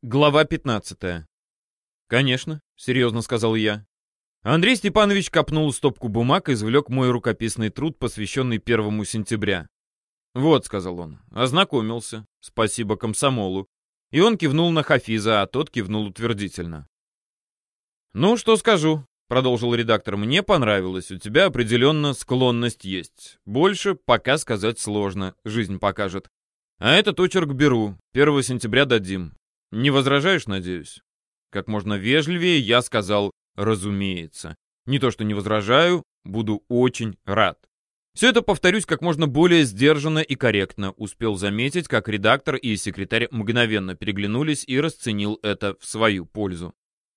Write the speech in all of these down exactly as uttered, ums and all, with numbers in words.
Глава пятнадцатая. «Конечно», — серьезно сказал я. Андрей Степанович копнул стопку бумаг и извлек мой рукописный труд, посвященный первому сентября. «Вот», — сказал он, — ознакомился. Спасибо комсомолу. И он кивнул на Хафиза, а тот кивнул утвердительно. «Ну, что скажу», — продолжил редактор, — «мне понравилось. У тебя определенно склонность есть. Больше пока сказать сложно, жизнь покажет. А этот очерк беру, первого сентября дадим. Не возражаешь, надеюсь?» Как можно вежливее я сказал «разумеется». Не то что не возражаю, буду очень рад. Все это, повторюсь, как можно более сдержанно и корректно. Успел заметить, как редактор и секретарь мгновенно переглянулись и расценил это в свою пользу.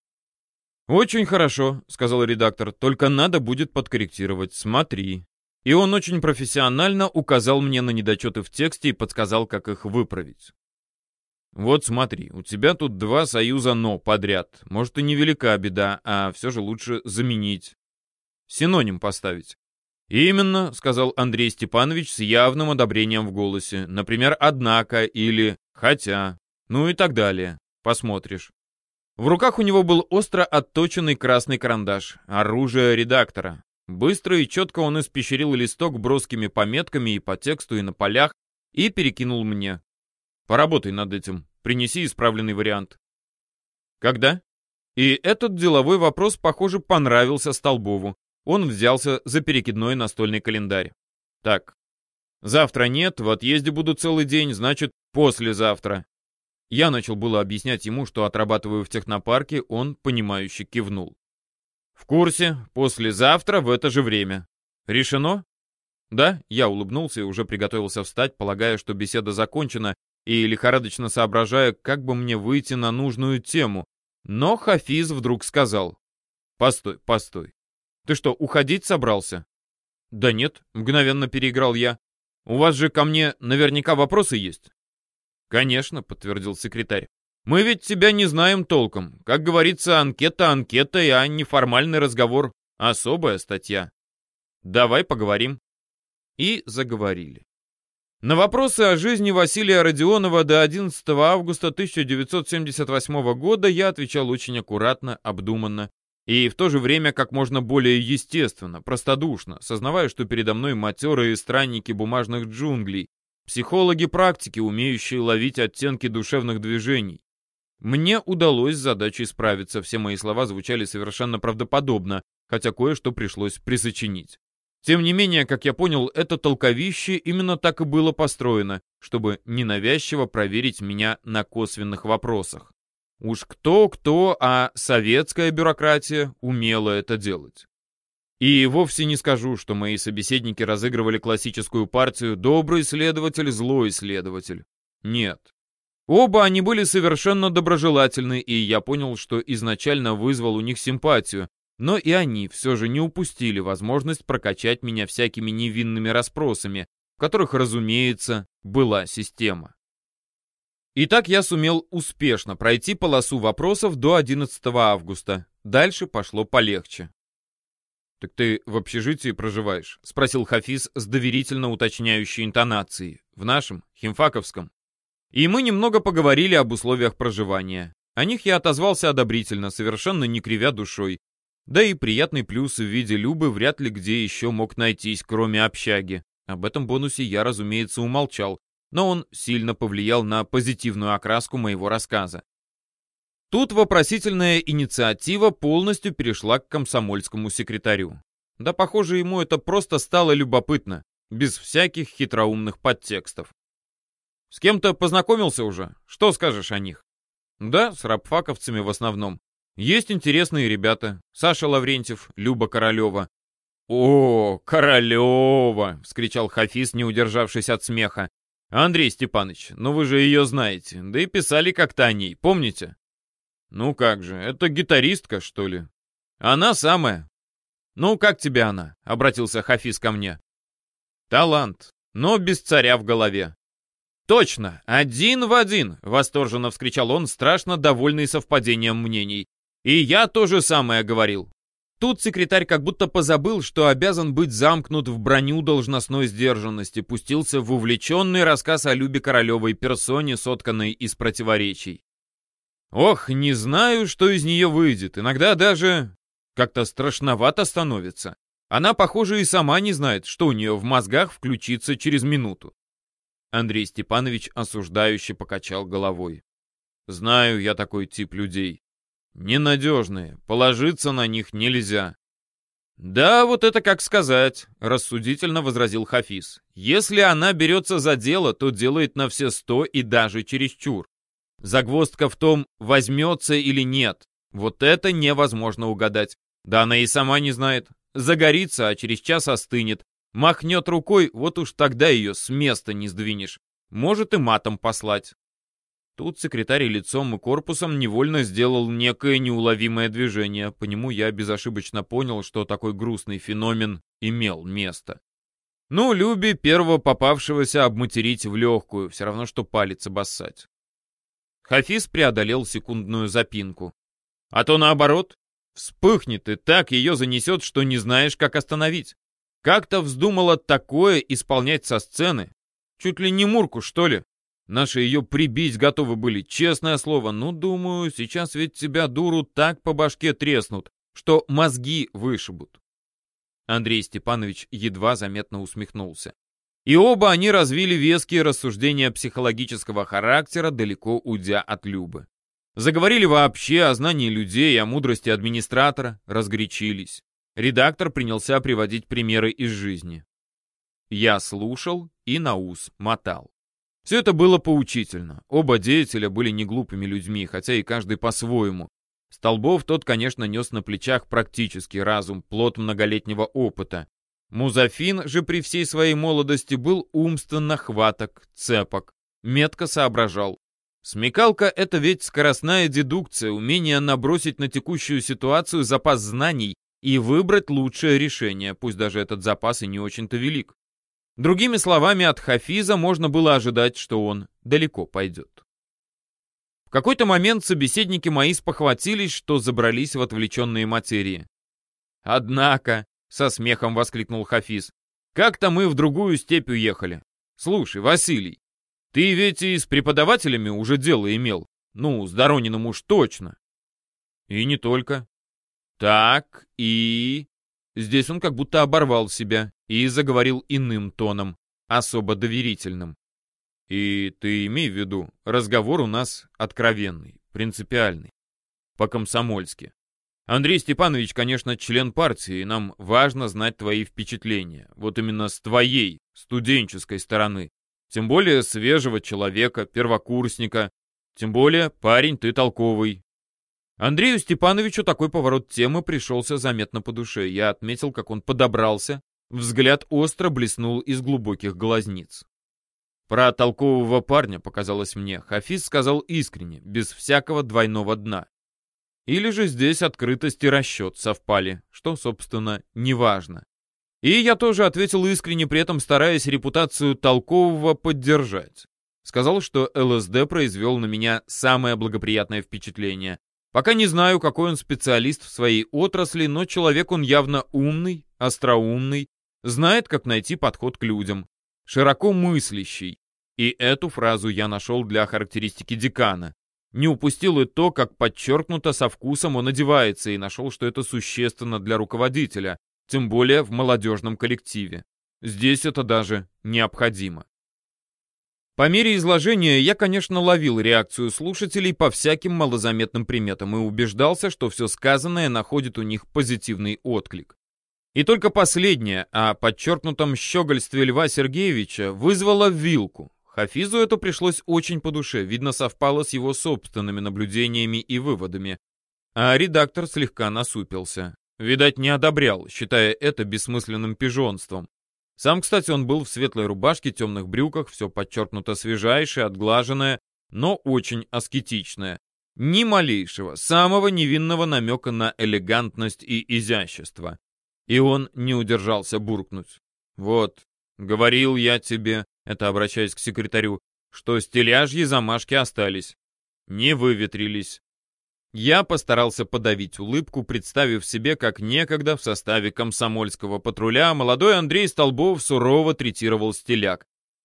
«Очень хорошо», — сказал редактор, — «только надо будет подкорректировать. Смотри». И он очень профессионально указал мне на недочеты в тексте и подсказал, как их выправить. «Вот смотри, у тебя тут два союза «но» подряд. Может, и невелика беда, а все же лучше заменить. Синоним поставить». «Именно», — сказал Андрей Степанович с явным одобрением в голосе. «Например, «однако» или «хотя», ну и так далее. Посмотришь». В руках у него был остро отточенный красный карандаш, оружие редактора. Быстро и четко он испещрил листок броскими пометками и по тексту, и на полях, и перекинул мне. «Поработай над этим. Принеси исправленный вариант». «Когда?» И этот деловой вопрос, похоже, понравился Столбову. Он взялся за перекидной настольный календарь. «Так, завтра нет, в отъезде буду целый день, значит, послезавтра». Я начал было объяснять ему, что отрабатываю в технопарке, он, понимающе кивнул. «В курсе, послезавтра в это же время. Решено?» «Да», я улыбнулся и уже приготовился встать, полагая, что беседа закончена, и лихорадочно соображая, как бы мне выйти на нужную тему. Но Хафиз вдруг сказал: «Постой, постой. Ты что, уходить собрался?» «Да нет», — мгновенно переиграл я. «У вас же ко мне наверняка вопросы есть?» «Конечно», — подтвердил секретарь. «Мы ведь тебя не знаем толком. Как говорится, анкета анкетой, а неформальный разговор — особая статья. Давай поговорим». И заговорили. На вопросы о жизни Василия Родионова до одиннадцатого августа тысяча девятьсот семьдесят восьмого года я отвечал очень аккуратно, обдуманно и в то же время как можно более естественно, простодушно, сознавая, что передо мной матерые странники бумажных джунглей, психологи-практики, умеющие ловить оттенки душевных движений. Мне удалось с задачей справиться, все мои слова звучали совершенно правдоподобно, хотя кое-что пришлось присочинить. Тем не менее, как я понял, это толковище именно так и было построено, чтобы ненавязчиво проверить меня на косвенных вопросах. Уж кто-кто, а советская бюрократия умела это делать. И вовсе не скажу, что мои собеседники разыгрывали классическую партию «добрый следователь, злой следователь». Нет. Оба они были совершенно доброжелательны, и я понял, что изначально вызвал у них симпатию, но и они все же не упустили возможность прокачать меня всякими невинными расспросами, в которых, разумеется, была система. Итак, я сумел успешно пройти полосу вопросов до одиннадцатого августа. Дальше пошло полегче. «Так ты в общежитии проживаешь?» — спросил Хафиз с доверительно уточняющей интонацией. «В нашем, химфаковском». И мы немного поговорили об условиях проживания. О них я отозвался одобрительно, совершенно не кривя душой. Да и приятный плюс в виде Любы вряд ли где еще мог найтись, кроме общаги. Об этом бонусе я, разумеется, умолчал, но он сильно повлиял на позитивную окраску моего рассказа. Тут вопросительная инициатива полностью перешла к комсомольскому секретарю. Да, похоже, ему это просто стало любопытно, без всяких хитроумных подтекстов. «С кем-то познакомился уже? Что скажешь о них?» «Да, с рабфаковцами в основном. Есть интересные ребята. Саша Лаврентьев, Люба Королева». «О, Королева!» — вскричал Хафиз, не удержавшись от смеха. «Андрей Степанович, ну вы же ее знаете, да и писали как-то о ней, помните?» «Ну как же, это гитаристка, что ли?» «Она самая». «Ну, как тебе она?» — обратился Хафиз ко мне. «Талант, но без царя в голове». «Точно, один в один!» — восторженно вскричал он, страшно довольный совпадением мнений. «И я то же самое говорил». Тут секретарь как будто позабыл, что обязан быть замкнут в броню должностной сдержанности, пустился в увлеченный рассказ о Любе Королевой, персоне, сотканной из противоречий. Ох, не знаю, что из нее выйдет. Иногда даже как-то страшновато становится. Она, похоже, и сама не знает, что у нее в мозгах включится через минуту. Андрей Степанович осуждающе покачал головой. Знаю я такой тип людей. Ненадежные, положиться на них нельзя. Да, вот это как сказать, рассудительно возразил Хафиз. Если она берется за дело, то делает на все сто и даже чересчур. Загвоздка в том, возьмется или нет. Вот это невозможно угадать. Да она и сама не знает. Загорится, а через час остынет. Махнет рукой, вот уж тогда ее с места не сдвинешь. Может и матом послать. Тут секретарь лицом и корпусом невольно сделал некое неуловимое движение. По нему я безошибочно понял, что такой грустный феномен имел место. Ну, Любе первого попавшегося обматерить в легкую, все равно, что палец обоссать. Хафиз преодолел секундную запинку. А то наоборот, вспыхнет и так ее занесет, что не знаешь, как остановить. Как-то вздумала такое исполнять со сцены. Чуть ли не Мурку, что ли? Наши ее прибить готовы были, честное слово. Ну, думаю, сейчас ведь тебя, дуру, так по башке треснут, что мозги вышибут. Андрей Степанович едва заметно усмехнулся. И оба они развили веские рассуждения психологического характера, далеко уйдя от Любы. Заговорили вообще о знании людей, о мудрости администратора, разгорячились. Редактор принялся приводить примеры из жизни. Я слушал и на ус мотал. Все это было поучительно. Оба деятеля были не глупыми людьми, хотя и каждый по-своему. Столбов тот, конечно, нес на плечах практический разум, плод многолетнего опыта. Музафин же при всей своей молодости был умственно хваток, цепок, метко соображал. Смекалка — это ведь скоростная дедукция, умение набросить на текущую ситуацию запас знаний и выбрать лучшее решение, пусть даже этот запас и не очень-то велик. Другими словами, от Хафиза можно было ожидать, что он далеко пойдет. В какой-то момент собеседники мои спохватились, что забрались в отвлеченные материи. «Однако», — со смехом воскликнул Хафиз, — «как-то мы в другую степь уехали. Слушай, Василий, ты ведь и с преподавателями уже дело имел. Ну, с Дорониным уж точно». «И не только». «Так, и...» Здесь он как будто оборвал себя и заговорил иным тоном, особо доверительным. «И ты имей в виду, разговор у нас откровенный, принципиальный, по-комсомольски. Андрей Степанович, конечно, член партии, и нам важно знать твои впечатления, вот именно с твоей, студенческой стороны, тем более свежего человека, первокурсника, тем более парень ты толковый». Андрею Степановичу такой поворот темы пришелся заметно по душе. Я отметил, как он подобрался, взгляд остро блеснул из глубоких глазниц. Про толкового парня, показалось мне, Хафиз сказал искренне, без всякого двойного дна. Или же здесь открытость и расчет совпали, что, собственно, неважно. И я тоже ответил искренне, при этом стараясь репутацию толкового поддержать. Сказал, что ЛСД произвел на меня самое благоприятное впечатление. Пока не знаю, какой он специалист в своей отрасли, но человек он явно умный, остроумный, знает, как найти подход к людям, широко мыслящий. И эту фразу я нашел для характеристики декана. Не упустил и то, как подчеркнуто со вкусом он одевается, и нашел, что это существенно для руководителя, тем более в молодежном коллективе. Здесь это даже необходимо. По мере изложения я, конечно, ловил реакцию слушателей по всяким малозаметным приметам и убеждался, что все сказанное находит у них позитивный отклик. И только последнее, о подчеркнутом щегольстве Льва Сергеевича, вызвало вилку. Хафизу это пришлось очень по душе, видно, совпало с его собственными наблюдениями и выводами. А редактор слегка насупился. Видать, не одобрял, считая это бессмысленным пижонством. Сам, кстати, он был в светлой рубашке, темных брюках, все подчеркнуто свежайшее, отглаженное, но очень аскетичное. Ни малейшего, самого невинного намека на элегантность и изящество. И он не удержался буркнуть. «Вот, говорил я тебе», это обращаясь к секретарю, «что стиляжьи замашки остались, не выветрились». Я постарался подавить улыбку, представив себе, как некогда в составе комсомольского патруля молодой Андрей Столбов сурово третировал стиляк.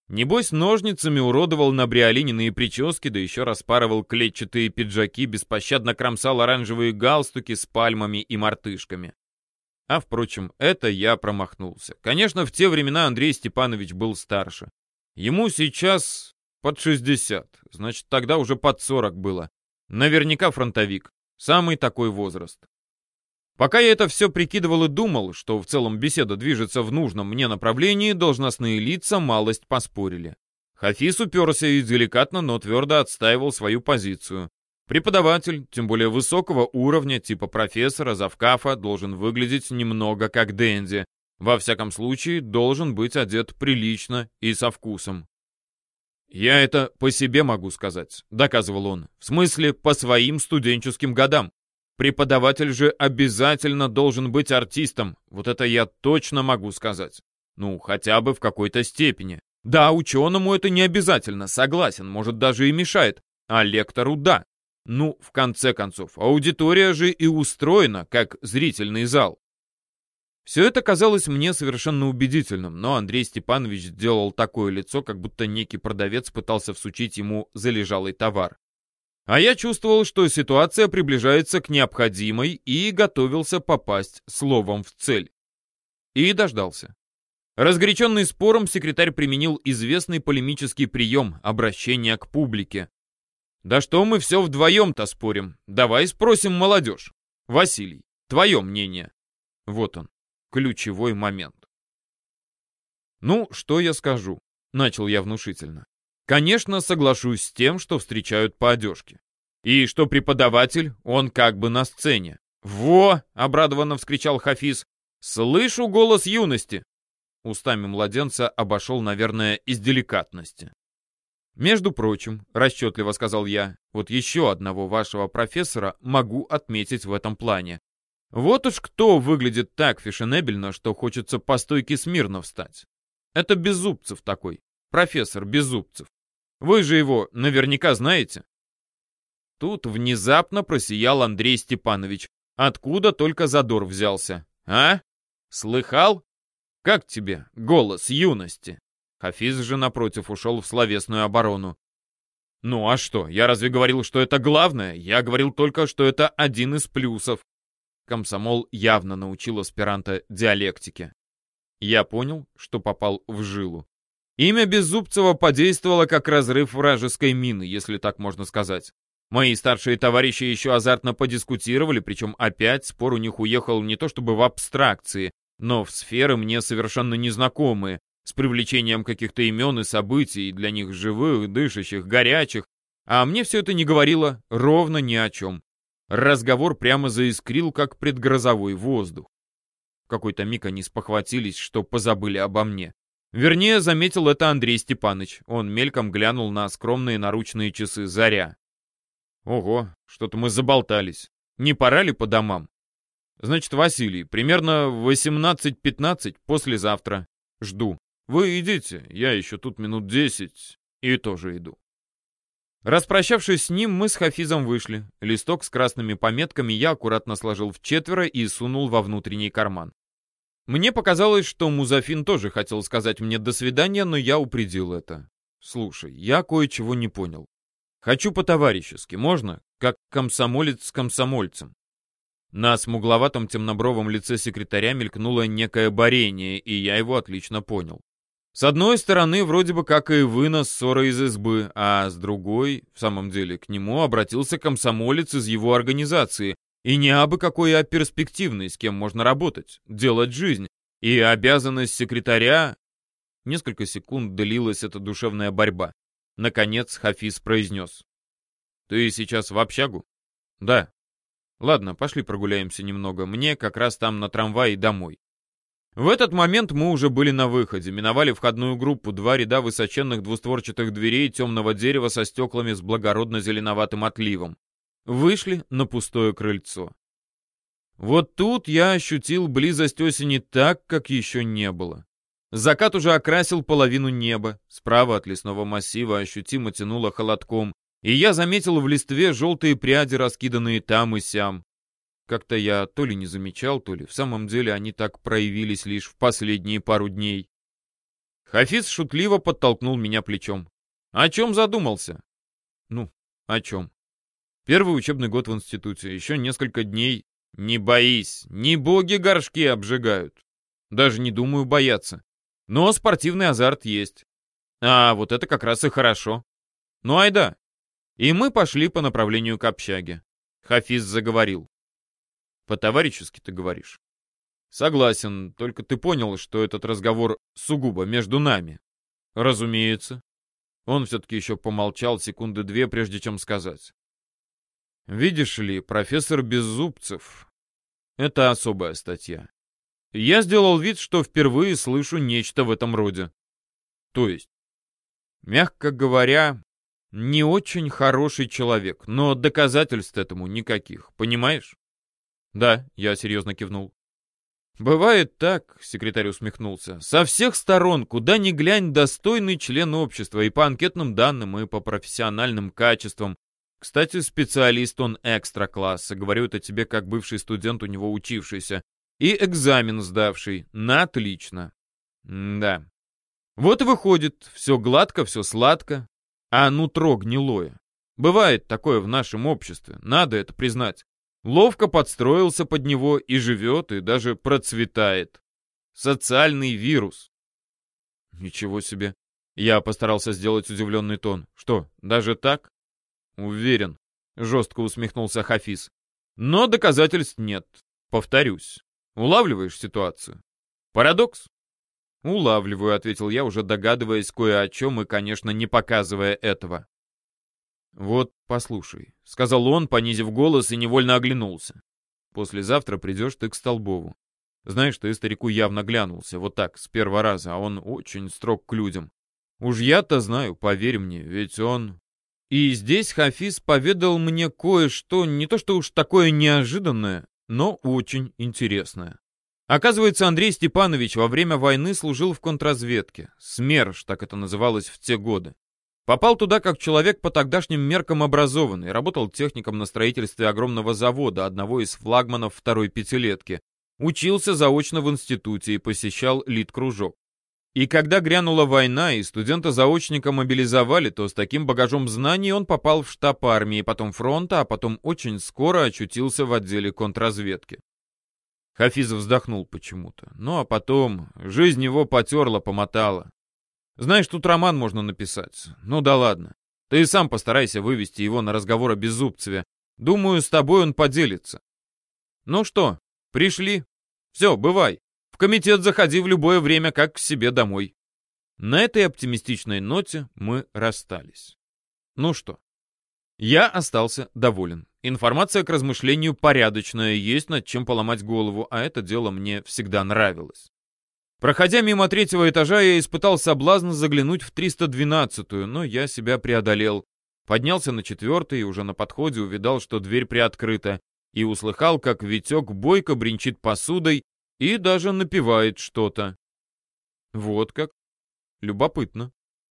Небось, ножницами уродовал набриолининые прически, да еще распарывал клетчатые пиджаки, беспощадно кромсал оранжевые галстуки с пальмами и мартышками. А, впрочем, это я промахнулся. Конечно, в те времена Андрей Степанович был старше. Ему сейчас под шестьдесят, значит, тогда уже под сорок было. Наверняка фронтовик. Самый такой возраст. Пока я это все прикидывал и думал, что в целом беседа движется в нужном мне направлении, должностные лица малость поспорили. Хафиз уперся и деликатно, но твердо отстаивал свою позицию. Преподаватель, тем более высокого уровня, типа профессора, завкафа, должен выглядеть немного как денди. Во всяком случае, должен быть одет прилично и со вкусом. «Я это по себе могу сказать», — доказывал он. «В смысле, по своим студенческим годам. Преподаватель же обязательно должен быть артистом. Вот это я точно могу сказать. Ну, хотя бы в какой-то степени. Да, ученому это не обязательно, согласен, может, даже и мешает. А лектору — да. Ну, в конце концов, аудитория же и устроена, как зрительный зал». Все это казалось мне совершенно убедительным, но Андрей Степанович сделал такое лицо, как будто некий продавец пытался всучить ему залежалый товар. А я чувствовал, что ситуация приближается к необходимой и готовился попасть словом в цель. И дождался. Разгоряченный спором, секретарь применил известный полемический прием обращения к публике. «Да что мы все вдвоем-то спорим? Давай спросим молодежь. Василий, твое мнение?» Вот он, ключевой момент. «Ну, что я скажу?» — начал я внушительно. «Конечно, соглашусь с тем, что встречают по одежке. И что преподаватель, он как бы на сцене». «Во!» — обрадованно вскричал Хафиз. «Слышу голос юности!» Устами младенца обошел, наверное, из деликатности. «Между прочим, — расчетливо сказал я, — вот еще одного вашего профессора могу отметить в этом плане. Вот уж кто выглядит так фешенебельно, что хочется по стойке смирно встать. Это Беззубцев такой, профессор Беззубцев. Вы же его наверняка знаете». Тут внезапно просиял Андрей Степанович. Откуда только задор взялся. «А? Слыхал? Как тебе голос юности?» Хафиз же, напротив, ушел в словесную оборону. «Ну а что, я разве говорил, что это главное? Я говорил только, что это один из плюсов». Комсомол явно научил аспиранта диалектике. Я понял, что попал в жилу. Имя Беззубцева подействовало как разрыв вражеской мины, если так можно сказать. Мои старшие товарищи еще азартно подискутировали, причем опять спор у них уехал не то чтобы в абстракции, но в сферы мне совершенно незнакомые, с привлечением каких-то имен и событий, для них живых, дышащих, горячих, а мне все это не говорило ровно ни о чем. Разговор прямо заискрил, как предгрозовой воздух. В какой-то миг они спохватились, что позабыли обо мне. Вернее, заметил это Андрей Степанович. Он мельком глянул на скромные наручные часы «Заря». «Ого, что-то мы заболтались. Не пора ли по домам?» «Значит, Василий, примерно в восемнадцать пятнадцать послезавтра. Жду. Вы идите, я еще тут минут десять и тоже иду». Распрощавшись с ним, мы с Хафизом вышли. Листок с красными пометками я аккуратно сложил в четверо и сунул во внутренний карман. Мне показалось, что Музафин тоже хотел сказать мне «до свидания», но я упредил это. «Слушай, я кое-чего не понял. Хочу по-товарищески, можно? Как комсомолец с комсомольцем». На смугловатом темнобровом лице секретаря мелькнуло некое борение, и я его отлично понял. С одной стороны, вроде бы как и вынос ссоры из избы, а с другой, в самом деле, к нему обратился комсомолец из его организации, и не абы какой, а перспективный, с кем можно работать, делать жизнь, и обязанность секретаря... Несколько секунд длилась эта душевная борьба. Наконец Хафиз произнес: «Ты сейчас в общагу?» «Да». «Ладно, пошли прогуляемся немного. Мне как раз там на трамвае домой». В этот момент мы уже были на выходе, миновали входную группу, два ряда высоченных двустворчатых дверей темного дерева со стеклами с благородно-зеленоватым отливом. Вышли на пустое крыльцо. Вот тут я ощутил близость осени так, как еще не было. Закат уже окрасил половину неба, справа от лесного массива ощутимо тянуло холодком, и я заметил в листве желтые пряди, раскиданные там и сям. Как-то я то ли не замечал, то ли в самом деле они так проявились лишь в последние пару дней. Хафиз шутливо подтолкнул меня плечом. О чем задумался? Ну, о чем? Первый учебный год в институте, еще несколько дней. Не боись, не боги горшки обжигают. Даже не думаю бояться. Но спортивный азарт есть. А вот это как раз и хорошо. Ну айда. И мы пошли по направлению к общаге. Хафиз заговорил. По-товарищески ты говоришь. Согласен, только ты понял, что этот разговор сугубо между нами. Разумеется. Он все-таки еще помолчал секунды две, прежде чем сказать. Видишь ли, профессор Беззубцев — это особая статья. Я сделал вид, что впервые слышу нечто в этом роде. То есть, мягко говоря, не очень хороший человек, но доказательств этому никаких, понимаешь? Да, я серьезно кивнул. Бывает так, секретарь усмехнулся, со всех сторон, куда ни глянь, достойный член общества, и по анкетным данным, и по профессиональным качествам. Кстати, специалист он экстра-класса, говорю это тебе как бывший студент у него учившийся, и экзамен сдавший, на отлично. М-да. Вот и выходит, все гладко, все сладко, а нутро гнилое. Бывает такое в нашем обществе, надо это признать. Ловко подстроился под него и живет, и даже процветает. Социальный вирус. Ничего себе. Я постарался сделать удивленный тон. Что, даже так? Уверен. Жестко усмехнулся Хафиз. Но доказательств нет. Повторюсь. Улавливаешь ситуацию? Парадокс? Улавливаю, ответил я, уже догадываясь кое о чем и, конечно, не показывая этого. «Вот, послушай», — сказал он, понизив голос, и невольно оглянулся. «Послезавтра придешь ты к Столбову. Знаешь, ты старику явно глянулся, вот так, с первого раза, а он очень строг к людям. Уж я-то знаю, поверь мне, ведь он...» И здесь Хафиз поведал мне кое-что, не то что уж такое неожиданное, но очень интересное. Оказывается, Андрей Степанович во время войны служил в контрразведке. СМЕРШ, так это называлось в те годы. Попал туда как человек по тогдашним меркам образованный, работал техником на строительстве огромного завода, одного из флагманов второй пятилетки. Учился заочно в институте и посещал лит-кружок. И когда грянула война и студента-заочника мобилизовали, то с таким багажом знаний он попал в штаб армии, потом фронта, а потом очень скоро очутился в отделе контрразведки. Хафиз вздохнул почему-то. Ну а потом жизнь его потерла, помотала. Знаешь, тут роман можно написать. Ну да ладно. Ты сам постарайся вывести его на разговор о Беззубцеве. Думаю, с тобой он поделится. Ну что, пришли? Все, бывай. В комитет заходи в любое время, как к себе домой. На этой оптимистичной ноте мы расстались. Ну что, я остался доволен. Информация к размышлению порядочная, есть над чем поломать голову, а это дело мне всегда нравилось. Проходя мимо третьего этажа, я испытал соблазн заглянуть в триста двенадцатую, но я себя преодолел. Поднялся на четвертый и уже на подходе увидал, что дверь приоткрыта, и услыхал, как Витек бойко бренчит посудой и даже напевает что-то. Вот как. Любопытно.